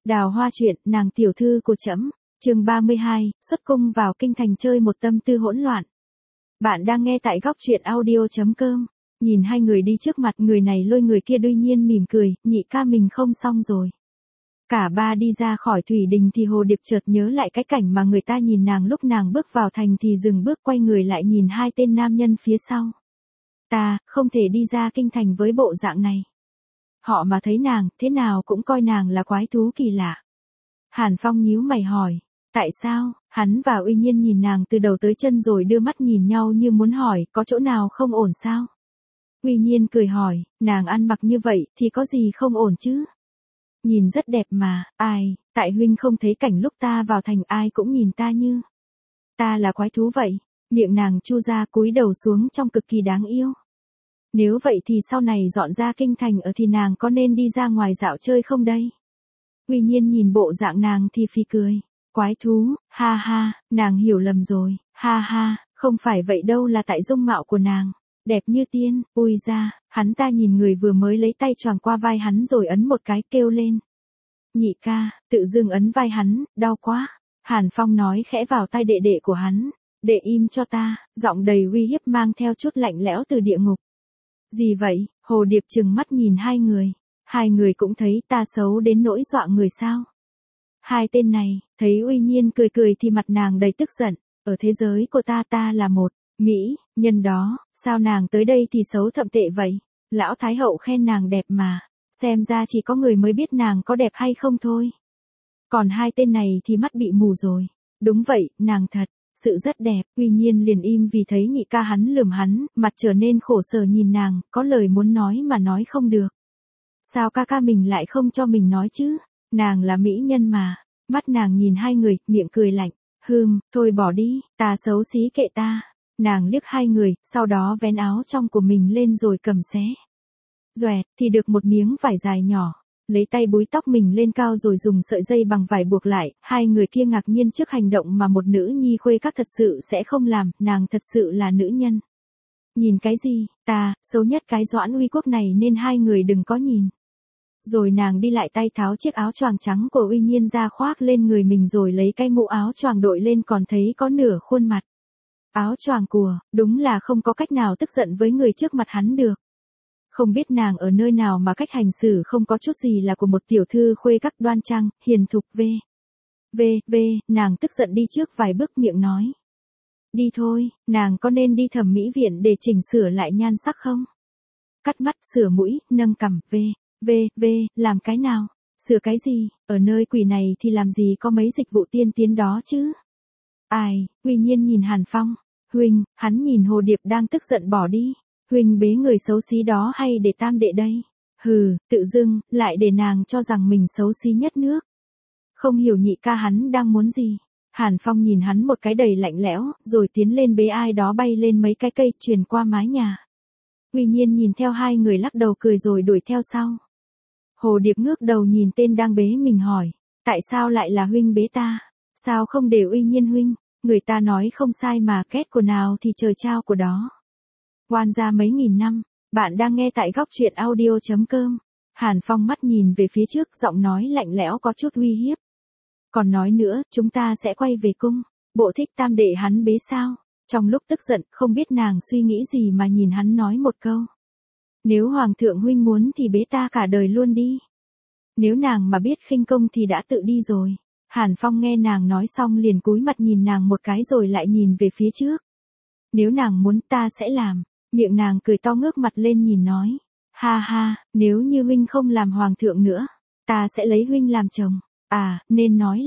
Đào Hoa truyện, nàng tiểu thư của trẫm, chương 32, xuất cung vào kinh thành chơi một tâm tư hỗn loạn. Bạn đang nghe tại góc truyện audio.com. Nhìn hai người đi trước mặt, người này lôi người kia đương nhiên mỉm cười, nhị ca mình không xong rồi. Cả ba đi ra khỏi thủy đình thì Hồ Điệp chợt nhớ lại cái cảnh mà người ta nhìn nàng lúc nàng bước vào thành thì dừng bước quay người lại nhìn hai tên nam nhân phía sau. Ta, không thể đi ra kinh thành với bộ dạng này. Họ mà thấy nàng, thế nào cũng coi nàng là quái thú kỳ lạ. Hàn Phong nhíu mày hỏi, tại sao? Hắn và Uy Nhiên nhìn nàng từ đầu tới chân rồi đưa mắt nhìn nhau như muốn hỏi, có chỗ nào không ổn sao? Uy Nhiên cười hỏi, nàng ăn mặc như vậy thì có gì không ổn chứ? Nhìn rất đẹp mà, ai, tại huynh không thấy cảnh lúc ta vào thành ai cũng nhìn ta như ta là quái thú vậy. Miệng nàng chu ra cúi đầu xuống trong cực kỳ đáng yêu. Nếu vậy thì sau này dọn ra kinh thành ở thì nàng có nên đi ra ngoài dạo chơi không đây? Uy Nhiên nhìn bộ dạng nàng thì phì cười. Quái thú, ha ha, nàng hiểu lầm rồi, ha ha, không phải vậy đâu, là tại dung mạo của nàng. Đẹp như tiên, ui ra, hắn ta nhìn người vừa mới lấy tay choàng qua vai hắn rồi ấn một cái kêu lên. Nhị ca, tự dưng ấn vai hắn, đau quá. Hàn Phong nói khẽ vào tai đệ đệ của hắn. Đệ im cho ta, giọng đầy uy hiếp mang theo chút lạnh lẽo từ địa ngục. Gì vậy? Hồ Điệp trừng mắt nhìn hai người. Hai người cũng thấy ta xấu đến nỗi dọa người sao? Hai tên này, thấy Uy Nhiên cười cười thì mặt nàng đầy tức giận. Ở thế giới của ta là một mỹ nhân đó, sao nàng tới đây thì xấu thậm tệ vậy? Lão Thái Hậu khen nàng đẹp mà, xem ra chỉ có người mới biết nàng có đẹp hay không thôi. Còn hai tên này thì mắt bị mù rồi. Đúng vậy, nàng thật sự rất đẹp. Uy Nhiên liền im vì thấy nhị ca hắn lườm hắn, mặt trở nên khổ sở nhìn nàng, có lời muốn nói mà nói không được. Sao ca mình lại không cho mình nói chứ? Nàng là mỹ nhân mà. Mắt nàng nhìn hai người, miệng cười lạnh. Thôi bỏ đi, ta xấu xí kệ ta. Nàng liếc hai người, sau đó vén áo trong của mình lên rồi cầm xé. Doẹt, thì được một miếng vải dài nhỏ. Lấy tay búi tóc mình lên cao rồi dùng sợi dây bằng vải buộc lại. Hai người kia ngạc nhiên trước hành động mà một nữ nhi khuê các thật sự sẽ không làm, nàng thật sự là nữ nhân. Nhìn cái gì, ta, xấu nhất cái Doãn Uy Quốc này nên hai người đừng có nhìn. Rồi nàng đi lại tay tháo chiếc áo choàng trắng của Uy Nhiên ra khoác lên người mình rồi lấy cái mũ áo choàng đội lên còn thấy có nửa khuôn mặt. Áo choàng của, đúng là không có cách nào tức giận với người trước mặt hắn được. Không biết nàng ở nơi nào mà cách hành xử không có chút gì là của một tiểu thư khuê các đoan trang, hiền thục nàng tức giận đi trước vài bước miệng nói. Đi thôi, nàng có nên đi thẩm mỹ viện để chỉnh sửa lại nhan sắc không? Cắt mắt, sửa mũi, nâng cằm, làm cái nào? Sửa cái gì? Ở nơi quỷ này thì làm gì có mấy dịch vụ tiên tiến đó chứ? Ai, Uy Nhiên nhìn Hàn Phong. Huynh, hắn nhìn Hồ Điệp đang tức giận bỏ đi. Huynh bế người xấu xí đó hay để tam đệ đây? Tự dưng, lại để nàng cho rằng mình xấu xí nhất nước. Không hiểu nhị ca hắn đang muốn gì. Hàn Phong nhìn hắn một cái đầy lạnh lẽo, rồi tiến lên bế ai đó bay lên mấy cái cây truyền qua mái nhà. Uy Nhiên nhìn theo hai người lắc đầu cười rồi đuổi theo sau. Hồ Điệp ngước đầu nhìn tên đang bế mình hỏi, tại sao lại là huynh bế ta? Sao không để Uy Nhiên huynh? Người ta nói không sai mà, kết của nào thì trời trao của đó. Oan gia mấy nghìn năm, bạn đang nghe tại góc truyện audio.com. Hàn Phong mắt nhìn về phía trước, giọng nói lạnh lẽo có chút uy hiếp. Còn nói nữa, chúng ta sẽ quay về cung. Bộ thích tam đệ hắn bế sao? Trong lúc tức giận, không biết nàng suy nghĩ gì mà nhìn hắn nói một câu. Nếu hoàng thượng huynh muốn thì bế ta cả đời luôn đi. Nếu nàng mà biết khinh công thì đã tự đi rồi. Hàn Phong nghe nàng nói xong liền cúi mặt nhìn nàng một cái rồi lại nhìn về phía trước. Nếu nàng muốn ta sẽ làm. Miệng nàng cười to ngước mặt lên nhìn nói. Ha ha, nếu như huynh không làm hoàng thượng nữa, ta sẽ lấy huynh làm chồng. À, nên nói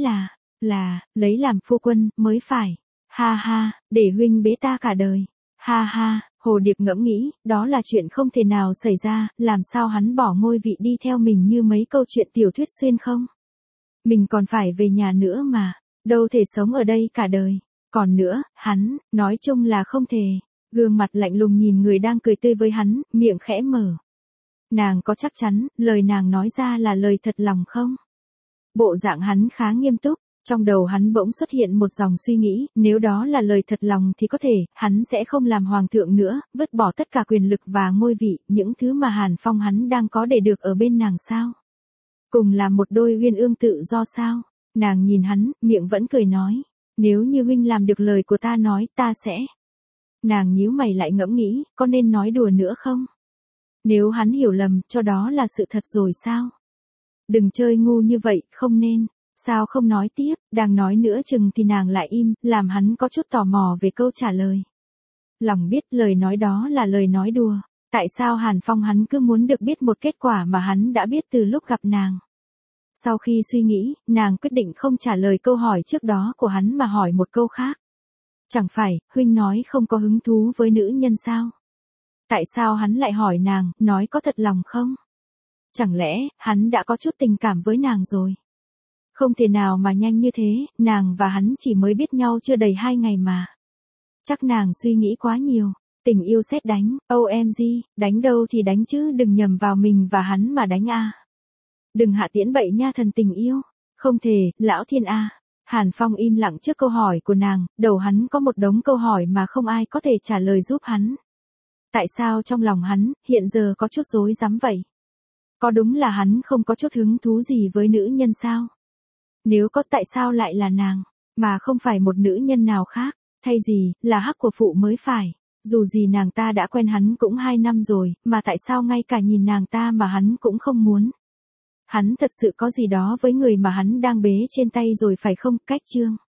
là, lấy làm phu quân, mới phải. Ha ha, để huynh bế ta cả đời. Ha ha, Hồ Điệp ngẫm nghĩ, đó là chuyện không thể nào xảy ra, làm sao hắn bỏ ngôi vị đi theo mình như mấy câu chuyện tiểu thuyết xuyên không? Mình còn phải về nhà nữa mà, đâu thể sống ở đây cả đời. Còn nữa, hắn, nói chung là không thể. Gương mặt lạnh lùng nhìn người đang cười tươi với hắn, miệng khẽ mở. Nàng có chắc chắn, lời nàng nói ra là lời thật lòng không? Bộ dạng hắn khá nghiêm túc, trong đầu hắn bỗng xuất hiện một dòng suy nghĩ, nếu đó là lời thật lòng thì có thể, hắn sẽ không làm hoàng thượng nữa, vứt bỏ tất cả quyền lực và ngôi vị, những thứ mà Hàn Phong hắn đang có để được ở bên nàng sao? Cùng là một đôi uyên ương tự do sao? Nàng nhìn hắn, miệng vẫn cười nói. Nếu như huynh làm được lời của ta nói, ta sẽ. Nàng nhíu mày lại ngẫm nghĩ, có nên nói đùa nữa không? Nếu hắn hiểu lầm, cho đó là sự thật rồi sao? Đừng chơi ngu như vậy, không nên. Sao không nói tiếp, đang nói nữa chừng thì nàng lại im, làm hắn có chút tò mò về câu trả lời. Lòng biết lời nói đó là lời nói đùa. Tại sao Hàn Phong hắn cứ muốn được biết một kết quả mà hắn đã biết từ lúc gặp nàng? Sau khi suy nghĩ, nàng quyết định không trả lời câu hỏi trước đó của hắn mà hỏi một câu khác. Chẳng phải, huynh nói không có hứng thú với nữ nhân sao? Tại sao hắn lại hỏi nàng, nói có thật lòng không? Chẳng lẽ, hắn đã có chút tình cảm với nàng rồi? Không thể nào mà nhanh như thế, nàng và hắn chỉ mới biết nhau chưa đầy 2 ngày mà. Chắc nàng suy nghĩ quá nhiều. Tình yêu sét đánh, OMG, đánh đâu thì đánh chứ đừng nhầm vào mình và hắn mà đánh a. Đừng hạ tiễn bậy nha thần tình yêu. Không thể, lão thiên a. Hàn Phong im lặng trước câu hỏi của nàng, đầu hắn có một đống câu hỏi mà không ai có thể trả lời giúp hắn. Tại sao trong lòng hắn, hiện giờ có chút rối rắm vậy? Có đúng là hắn không có chút hứng thú gì với nữ nhân sao? Nếu có tại sao lại là nàng, mà không phải một nữ nhân nào khác, thay gì, là hắc của phụ mới phải. Dù gì nàng ta đã quen hắn cũng 2 năm rồi, mà tại sao ngay cả nhìn nàng ta mà hắn cũng không muốn? Hắn thật sự có gì đó với người mà hắn đang bế trên tay rồi phải không? Cách chương